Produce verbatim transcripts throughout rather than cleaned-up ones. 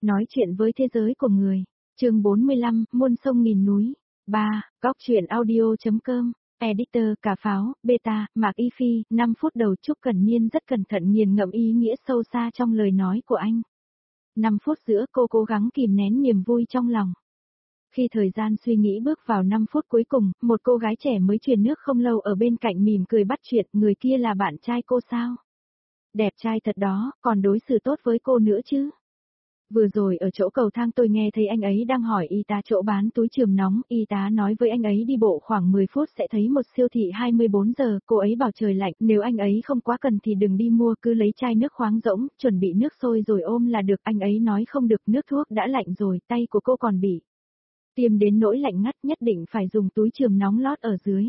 Nói chuyện với thế giới của người. Chương bốn mươi lăm, muôn sông nghìn núi. ba. Góc truyện audio.com. Editor, Cà Pháo, Beta, Mạc Y Phi. năm phút đầu Trúc Cần Niên rất cẩn thận nghiền ngẫm ý nghĩa sâu xa trong lời nói của anh. năm phút giữa cô cố gắng kìm nén niềm vui trong lòng. Khi thời gian suy nghĩ bước vào năm phút cuối cùng, một cô gái trẻ mới truyền nước không lâu ở bên cạnh mỉm cười bắt chuyện, người kia là bạn trai cô sao? Đẹp trai thật đó, còn đối xử tốt với cô nữa chứ? Vừa rồi ở chỗ cầu thang tôi nghe thấy anh ấy đang hỏi y tá chỗ bán túi chườm nóng, y tá nói với anh ấy đi bộ khoảng mười phút sẽ thấy một siêu thị hai mươi bốn giờ, cô ấy bảo trời lạnh, nếu anh ấy không quá cần thì đừng đi mua, cứ lấy chai nước khoáng rỗng, chuẩn bị nước sôi rồi ôm là được, anh ấy nói không được, nước thuốc đã lạnh rồi, tay của cô còn bị tiêm đến nỗi lạnh ngắt, nhất định phải dùng túi chườm nóng lót ở dưới.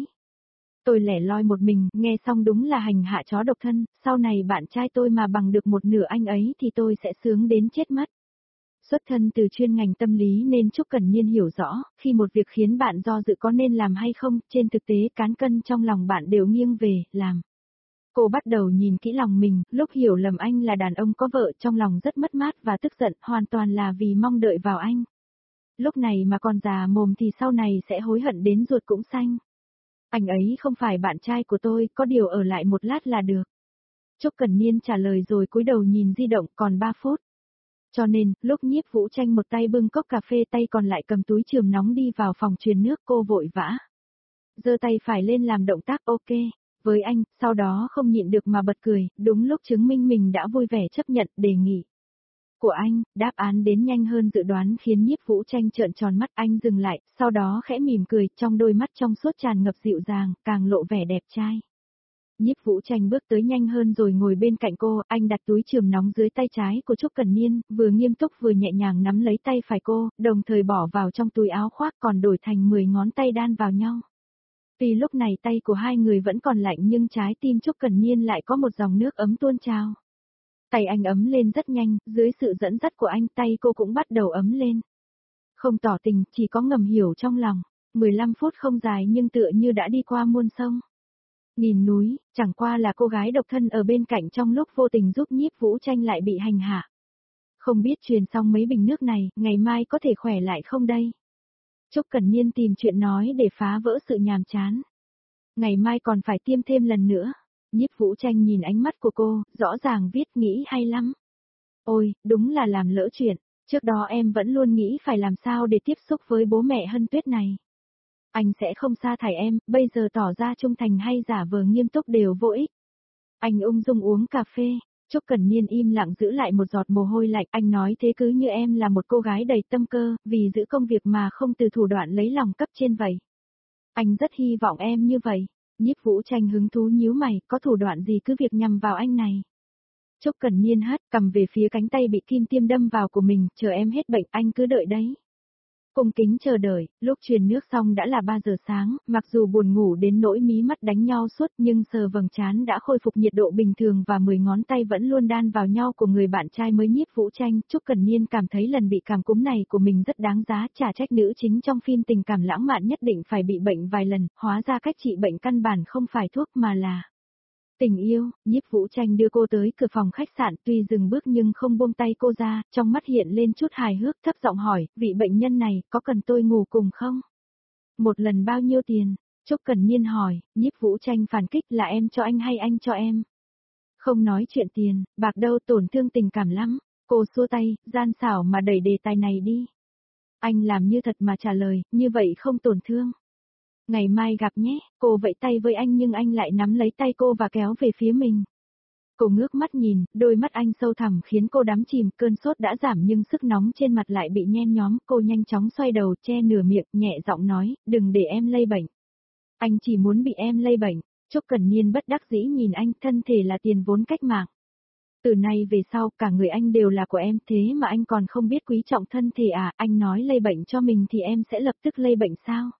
Tôi lẻ loi một mình, nghe xong đúng là hành hạ chó độc thân, sau này bạn trai tôi mà bằng được một nửa anh ấy thì tôi sẽ sướng đến chết mất. Xuất thân từ chuyên ngành tâm lý nên Trúc Cần Niên hiểu rõ, khi một việc khiến bạn do dự có nên làm hay không, trên thực tế cán cân trong lòng bạn đều nghiêng về, làm. Cô bắt đầu nhìn kỹ lòng mình, lúc hiểu lầm anh là đàn ông có vợ trong lòng rất mất mát và tức giận, hoàn toàn là vì mong đợi vào anh. Lúc này mà còn già mồm thì sau này sẽ hối hận đến ruột cũng xanh. Anh ấy không phải bạn trai của tôi, có điều ở lại một lát là được. Trúc Cần Niên trả lời rồi cúi đầu nhìn di động, còn ba phút. Cho nên, lúc Nhiếp Vũ Tranh một tay bưng cốc cà phê tay còn lại cầm túi chườm nóng đi vào phòng truyền nước, cô vội vã giơ tay phải lên làm động tác ok với anh, sau đó không nhịn được mà bật cười, đúng lúc chứng minh mình đã vui vẻ chấp nhận đề nghị của anh. Đáp án đến nhanh hơn dự đoán khiến Nhiếp Vũ Tranh trợn tròn mắt, anh dừng lại, sau đó khẽ mỉm cười, trong đôi mắt trong suốt tràn ngập dịu dàng, càng lộ vẻ đẹp trai. Nhiếp Vũ Tranh bước tới nhanh hơn rồi ngồi bên cạnh cô, anh đặt túi chườm nóng dưới tay trái của Trúc Cần Niên, vừa nghiêm túc vừa nhẹ nhàng nắm lấy tay phải cô, đồng thời bỏ vào trong túi áo khoác còn đổi thành mười ngón tay đan vào nhau. Vì lúc này tay của hai người vẫn còn lạnh nhưng trái tim Trúc Cần Niên lại có một dòng nước ấm tuôn trào. Tay anh ấm lên rất nhanh, dưới sự dẫn dắt của anh tay cô cũng bắt đầu ấm lên. Không tỏ tình, chỉ có ngầm hiểu trong lòng. mười lăm phút không dài nhưng tựa như đã đi qua muôn sông nghìn núi, chẳng qua là cô gái độc thân ở bên cạnh trong lúc vô tình giúp Nhiếp Vũ Tranh lại bị hành hạ. Không biết truyền xong mấy bình nước này, ngày mai có thể khỏe lại không đây? Trúc Cần Niên tìm chuyện nói để phá vỡ sự nhàm chán. Ngày mai còn phải tiêm thêm lần nữa. Nhiếp Vũ Tranh nhìn ánh mắt của cô, rõ ràng viết nghĩ hay lắm. Ôi, đúng là làm lỡ chuyện, trước đó em vẫn luôn nghĩ phải làm sao để tiếp xúc với bố mẹ Hân Tuyết này. Anh sẽ không sa thải em, bây giờ tỏ ra trung thành hay giả vờ nghiêm túc đều vô ích. Anh ung dung uống cà phê, Trúc Cần Niên im lặng giữ lại một giọt mồ hôi lạnh, anh nói thế cứ như em là một cô gái đầy tâm cơ, vì giữ công việc mà không từ thủ đoạn lấy lòng cấp trên vậy. Anh rất hy vọng em như vậy. Nhiếp Vũ Tranh hứng thú nhíu mày, có thủ đoạn gì cứ việc nhằm vào anh này. Trúc Cần Niên hất cầm về phía cánh tay bị kim tiêm đâm vào của mình, chờ em hết bệnh anh cứ đợi đấy. Cung kính chờ đợi, lúc truyền nước xong đã là ba giờ sáng, mặc dù buồn ngủ đến nỗi mí mắt đánh nhau suốt nhưng sờ vầng trán đã khôi phục nhiệt độ bình thường và mười ngón tay vẫn luôn đan vào nhau của người bạn trai mới Nhiếp Vũ Tranh. Trúc Cần Niên cảm thấy lần bị cảm cúm này của mình rất đáng giá, chả trách nữ chính trong phim tình cảm lãng mạn nhất định phải bị bệnh vài lần, hóa ra cách trị bệnh căn bản không phải thuốc mà là tình yêu. Nhiếp Vũ Tranh đưa cô tới cửa phòng khách sạn, tuy dừng bước nhưng không buông tay cô ra, trong mắt hiện lên chút hài hước, thấp giọng hỏi, vị bệnh nhân này, có cần tôi ngủ cùng không? Một lần bao nhiêu tiền? Trúc Cần Niên hỏi. Nhiếp Vũ Tranh phản kích, là em cho anh hay anh cho em? Không nói chuyện tiền, bạc đâu, tổn thương tình cảm lắm. Cô xua tay, gian xảo mà đẩy đề tài này đi. Anh làm như thật mà trả lời, như vậy không tổn thương. Ngày mai gặp nhé, cô vẫy tay với anh nhưng anh lại nắm lấy tay cô và kéo về phía mình. Cô ngước mắt nhìn, đôi mắt anh sâu thẳm khiến cô đắm chìm, cơn sốt đã giảm nhưng sức nóng trên mặt lại bị nhen nhóm, cô nhanh chóng xoay đầu, che nửa miệng, nhẹ giọng nói, đừng để em lây bệnh. Anh chỉ muốn bị em lây bệnh. Trúc Cần Niên bất đắc dĩ nhìn anh, thân thể là tiền vốn cách mạng. Từ nay về sau, cả người anh đều là của em, thế mà anh còn không biết quý trọng thân thể à, anh nói lây bệnh cho mình thì em sẽ lập tức lây bệnh sao?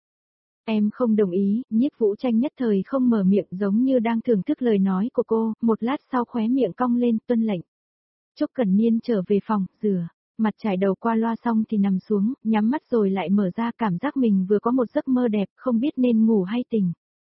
Em không đồng ý. Nhiếp Vũ Tranh nhất thời không mở miệng, giống như đang thưởng thức lời nói của cô, một lát sau khóe miệng cong lên, tuân lệnh. Trúc Cần Niên trở về phòng, rửa mặt trải đầu qua loa xong thì nằm xuống, nhắm mắt rồi lại mở ra, cảm giác mình vừa có một giấc mơ đẹp, không biết nên ngủ hay tỉnh.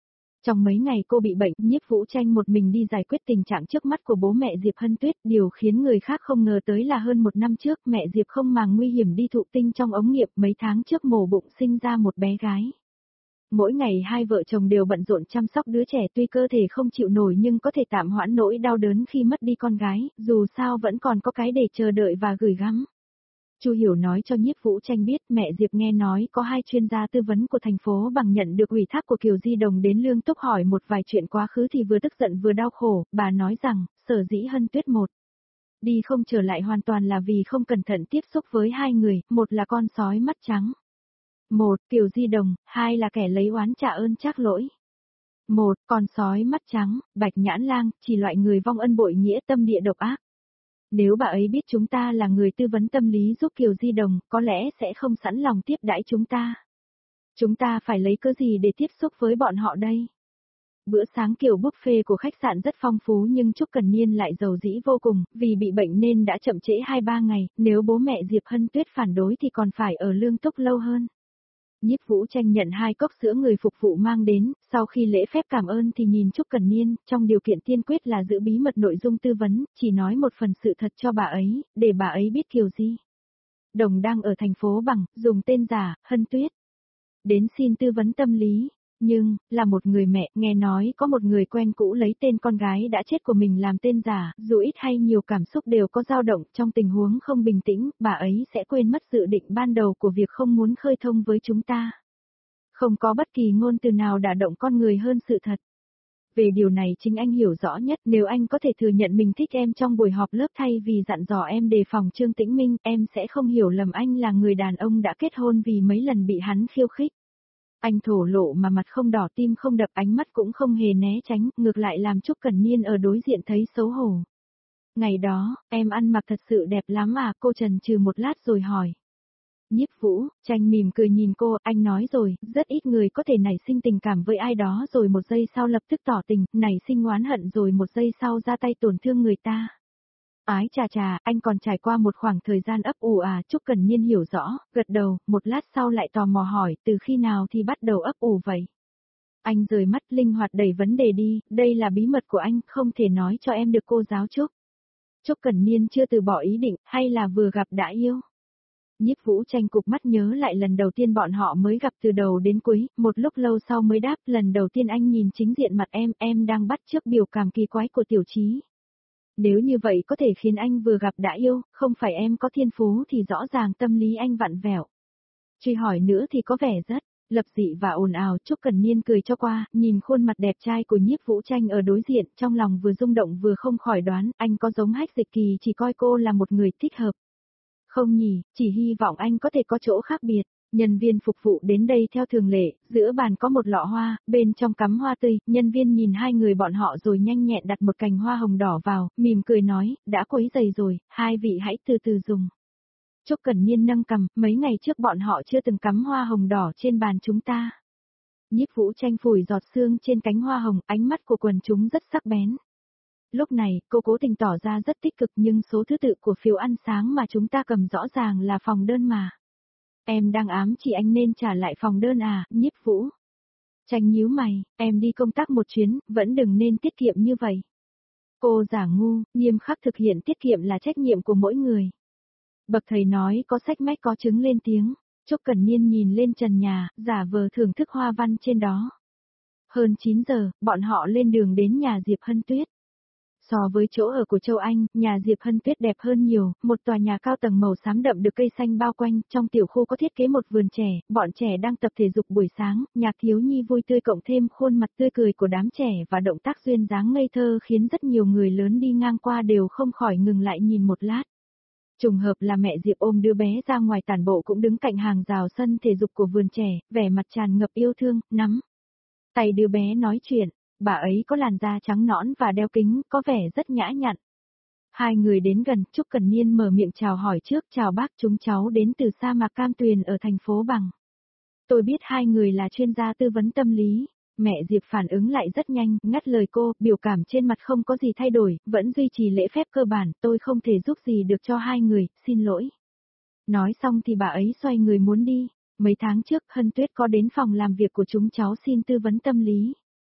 Trong mấy ngày cô bị bệnh, Nhiếp Vũ Tranh một mình đi giải quyết tình trạng trước mắt của bố mẹ Diệp Hân Tuyết, điều khiến người khác không ngờ tới là hơn một năm trước mẹ Diệp không màng nguy hiểm đi thụ tinh trong ống nghiệm, mấy tháng trước mổ bụng sinh ra một bé gái. Mỗi ngày hai vợ chồng đều bận rộn chăm sóc đứa trẻ, tuy cơ thể không chịu nổi nhưng có thể tạm hoãn nỗi đau đớn khi mất đi con gái, dù sao vẫn còn có cái để chờ đợi và gửi gắm. Chu Hiểu nói cho Nhiếp Vũ Tranh biết mẹ Diệp nghe nói có hai chuyên gia tư vấn của thành phố bằng nhận được ủy thác của Kiều Di Đồng đến Lương Túc hỏi một vài chuyện quá khứ thì vừa tức giận vừa đau khổ, bà nói rằng, sở dĩ Hân Tuyết một đi không trở lại hoàn toàn là vì không cẩn thận tiếp xúc với hai người, một là con sói mắt trắng. Một, Kiều Di Đồng, hai là kẻ lấy oán trả ơn trác lỗi. Một, con sói mắt trắng, Bạch Nhãn Lang, chỉ loại người vong ân bội nghĩa tâm địa độc ác. Nếu bà ấy biết chúng ta là người tư vấn tâm lý giúp Kiều Di Đồng, có lẽ sẽ không sẵn lòng tiếp đãi chúng ta. Chúng ta phải lấy cớ gì để tiếp xúc với bọn họ đây? Bữa sáng kiểu buffet của khách sạn rất phong phú nhưng Trúc Cần Niên lại giàu dĩ vô cùng, vì bị bệnh nên đã chậm trễ hai ba ngày, nếu bố mẹ Diệp Hân Tuyết phản đối thì còn phải ở Lương Túc lâu hơn. Nhiếp Vũ Tranh nhận hai cốc sữa người phục vụ mang đến, sau khi lễ phép cảm ơn thì nhìn Trúc Cần Niên, trong điều kiện tiên quyết là giữ bí mật nội dung tư vấn, chỉ nói một phần sự thật cho bà ấy, để bà ấy biết Kiều Di Đồng đang ở thành phố Bằng, dùng tên giả, Hân Tuyết. Đến xin tư vấn tâm lý, nhưng, là một người mẹ, nghe nói có một người quen cũ lấy tên con gái đã chết của mình làm tên giả, dù ít hay nhiều cảm xúc đều có dao động, trong tình huống không bình tĩnh, bà ấy sẽ quên mất dự định ban đầu của việc không muốn khơi thông với chúng ta. Không có bất kỳ ngôn từ nào đả động con người hơn sự thật. Về điều này chính anh hiểu rõ nhất, nếu anh có thể thừa nhận mình thích em trong buổi họp lớp thay vì dặn dò em đề phòng Trương Tĩnh Minh, em sẽ không hiểu lầm anh là người đàn ông đã kết hôn vì mấy lần bị hắn khiêu khích. Anh thổ lộ mà mặt không đỏ tim không đập, ánh mắt cũng không hề né tránh, ngược lại làm Trúc Cần Niên ở đối diện thấy xấu hổ. Ngày đó, em ăn mặc thật sự đẹp lắm à, cô chần chừ một lát rồi hỏi. Nhiếp Vũ Tranh mỉm cười nhìn cô, anh nói rồi, rất ít người có thể nảy sinh tình cảm với ai đó rồi một giây sau lập tức tỏ tình, nảy sinh oán hận rồi một giây sau ra tay tổn thương người ta. Ái chà chà, anh còn trải qua một khoảng thời gian ấp ủ à, Trúc Cần Niên hiểu rõ, gật đầu, một lát sau lại tò mò hỏi, từ khi nào thì bắt đầu ấp ủ vậy? Anh rời mắt linh hoạt đẩy vấn đề đi, đây là bí mật của anh, không thể nói cho em được cô giáo Trúc. Trúc Cần Niên chưa từ bỏ ý định, hay là vừa gặp đã yêu? Nhiếp Vũ Tranh cụp mắt nhớ lại lần đầu tiên bọn họ mới gặp từ đầu đến cuối, một lúc lâu sau mới đáp, lần đầu tiên anh nhìn chính diện mặt em, em đang bắt chước biểu cảm kỳ quái của Tiểu Chí. Nếu như vậy có thể khiến anh vừa gặp đã yêu, không phải em có thiên phú thì rõ ràng tâm lý anh vặn vẹo. Truy hỏi nữa thì có vẻ rất lập dị và ồn ào. Trúc Cần Niên cười cho qua, nhìn khuôn mặt đẹp trai của Nhiếp Vũ Tranh ở đối diện, trong lòng vừa rung động vừa không khỏi đoán, anh có giống Hách Dịch Kỳ chỉ coi cô là một người thích hợp. Không nhỉ, chỉ hy vọng anh có thể có chỗ khác biệt. Nhân viên phục vụ đến đây theo thường lệ, giữa bàn có một lọ hoa, bên trong cắm hoa tươi, nhân viên nhìn hai người bọn họ rồi nhanh nhẹn đặt một cành hoa hồng đỏ vào, mỉm cười nói, đã quấy giày rồi, hai vị hãy từ từ dùng. Trúc Cần Niên nâng cằm, mấy ngày trước bọn họ chưa từng cắm hoa hồng đỏ trên bàn chúng ta. Nhiếp Vũ Tranh phủi giọt sương trên cánh hoa hồng, ánh mắt của quần chúng rất sắc bén. Lúc này, cô cố tình tỏ ra rất tích cực nhưng số thứ tự của phiếu ăn sáng mà chúng ta cầm rõ ràng là phòng đơn mà. Em đang ám chỉ anh nên trả lại phòng đơn à, Nhiếp Vũ Tranh nhíu mày, em đi công tác một chuyến, vẫn đừng nên tiết kiệm như vậy. Cô giả ngu, nghiêm khắc thực hiện tiết kiệm là trách nhiệm của mỗi người. Bậc thầy nói có sách mách có chứng lên tiếng, Trúc Cần Niên nhìn lên trần nhà, giả vờ thưởng thức hoa văn trên đó. Hơn chín giờ, bọn họ lên đường đến nhà Diệp Hân Tuyết. So với chỗ ở của Châu Anh, nhà Diệp Hân Tuyết đẹp hơn nhiều, một tòa nhà cao tầng màu xám đậm được cây xanh bao quanh, trong tiểu khu có thiết kế một vườn trẻ, bọn trẻ đang tập thể dục buổi sáng, nhạc thiếu nhi vui tươi cộng thêm khuôn mặt tươi cười của đám trẻ và động tác duyên dáng ngây thơ khiến rất nhiều người lớn đi ngang qua đều không khỏi ngừng lại nhìn một lát. Trùng hợp là mẹ Diệp ôm đứa bé ra ngoài tản bộ cũng đứng cạnh hàng rào sân thể dục của vườn trẻ, vẻ mặt tràn ngập yêu thương, nắm tay đứa bé nói chuyện. Bà ấy có làn da trắng nõn và đeo kính, có vẻ rất nhã nhặn. Hai người đến gần, Trúc Cần Niên mở miệng chào hỏi trước, chào bác, chúng cháu đến từ sa mạc Cam Tuyền ở thành phố Bằng. Tôi biết hai người là chuyên gia tư vấn tâm lý. Mẹ Diệp phản ứng lại rất nhanh, ngắt lời cô, biểu cảm trên mặt không có gì thay đổi, vẫn duy trì lễ phép cơ bản, tôi không thể giúp gì được cho hai người, xin lỗi. Nói xong thì bà ấy xoay người muốn đi. Mấy tháng trước, Hân Tuyết có đến phòng làm việc của chúng cháu xin tư vấn tâm lý.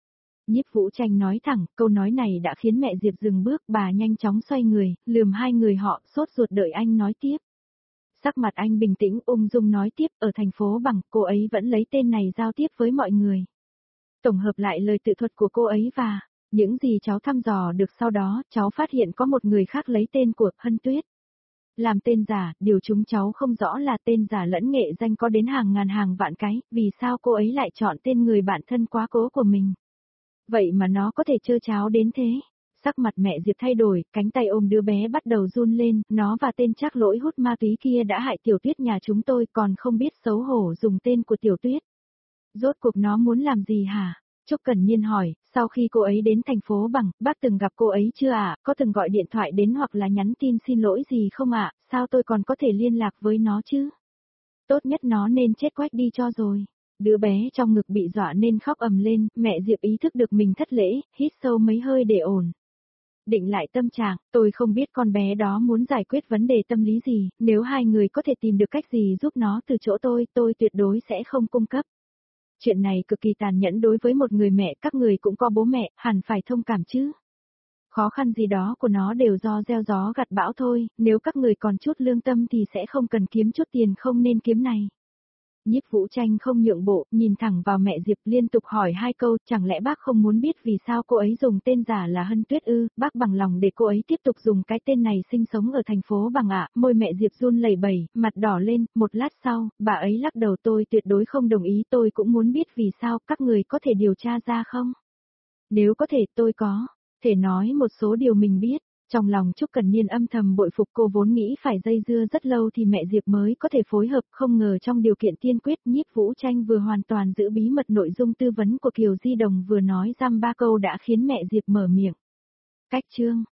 Nhiếp Vũ Tranh nói thẳng, câu nói này đã khiến mẹ Diệp dừng bước, bà nhanh chóng xoay người, lườm hai người họ, sốt ruột đợi anh nói tiếp. Sắc mặt anh bình tĩnh ung dung nói tiếp, ở thành phố Bằng, cô ấy vẫn lấy tên này giao tiếp với mọi người. Tổng hợp lại lời tự thuật của cô ấy và những gì cháu thăm dò được sau đó, cháu phát hiện có một người khác lấy tên của Hân Tuyết. Làm tên giả, điều chúng cháu không rõ là tên giả lẫn nghệ danh có đến hàng ngàn hàng vạn cái, vì sao cô ấy lại chọn tên người bạn thân quá cố của mình. Vậy mà nó có thể trơ cháo đến thế. Sắc mặt mẹ Diệp thay đổi, cánh tay ôm đứa bé bắt đầu run lên, nó và tên Trác Lỗi hút ma túy kia đã hại Tiểu Tuyết nhà chúng tôi, còn không biết xấu hổ dùng tên của Tiểu Tuyết. Rốt cuộc nó muốn làm gì hả? Trúc Cẩn Nhiên hỏi, sau khi cô ấy đến thành phố Bằng, bác từng gặp cô ấy chưa ạ? Có từng gọi điện thoại đến hoặc là nhắn tin xin lỗi gì không ạ? Sao tôi còn có thể liên lạc với nó chứ? Tốt nhất nó nên chết quách đi cho rồi. Đứa bé trong ngực bị dọa nên khóc ầm lên, mẹ Diệp ý thức được mình thất lễ, hít sâu mấy hơi để ổn. Định lại tâm trạng, tôi không biết con bé đó muốn giải quyết vấn đề tâm lý gì, nếu hai người có thể tìm được cách gì giúp nó từ chỗ tôi, tôi tuyệt đối sẽ không cung cấp. Chuyện này cực kỳ tàn nhẫn đối với một người mẹ, các người cũng có bố mẹ, hẳn phải thông cảm chứ. Khó khăn gì đó của nó đều do gieo gió gặt bão thôi, nếu các người còn chút lương tâm thì sẽ không cần kiếm chút tiền không nên kiếm này. Nhiếp Vũ Tranh không nhượng bộ, nhìn thẳng vào mẹ Diệp liên tục hỏi hai câu, chẳng lẽ bác không muốn biết vì sao cô ấy dùng tên giả là Hân Tuyết ư, bác bằng lòng để cô ấy tiếp tục dùng cái tên này sinh sống ở thành phố Bằng ạ, môi mẹ Diệp run lẩy bẩy, mặt đỏ lên, một lát sau, bà ấy lắc đầu tôi tuyệt đối không đồng ý, tôi cũng muốn biết vì sao, các người có thể điều tra ra không? Nếu có thể tôi có, thể nói một số điều mình biết. Trong lòng Trúc Cẩn Nhiên âm thầm bội phục cô vốn nghĩ phải dây dưa rất lâu thì mẹ Diệp mới có thể phối hợp, không ngờ trong điều kiện tiên quyết Nhiếp Vũ Tranh vừa hoàn toàn giữ bí mật nội dung tư vấn của Kiều Di Đồng vừa nói dăm ba câu đã khiến mẹ Diệp mở miệng. Cách chương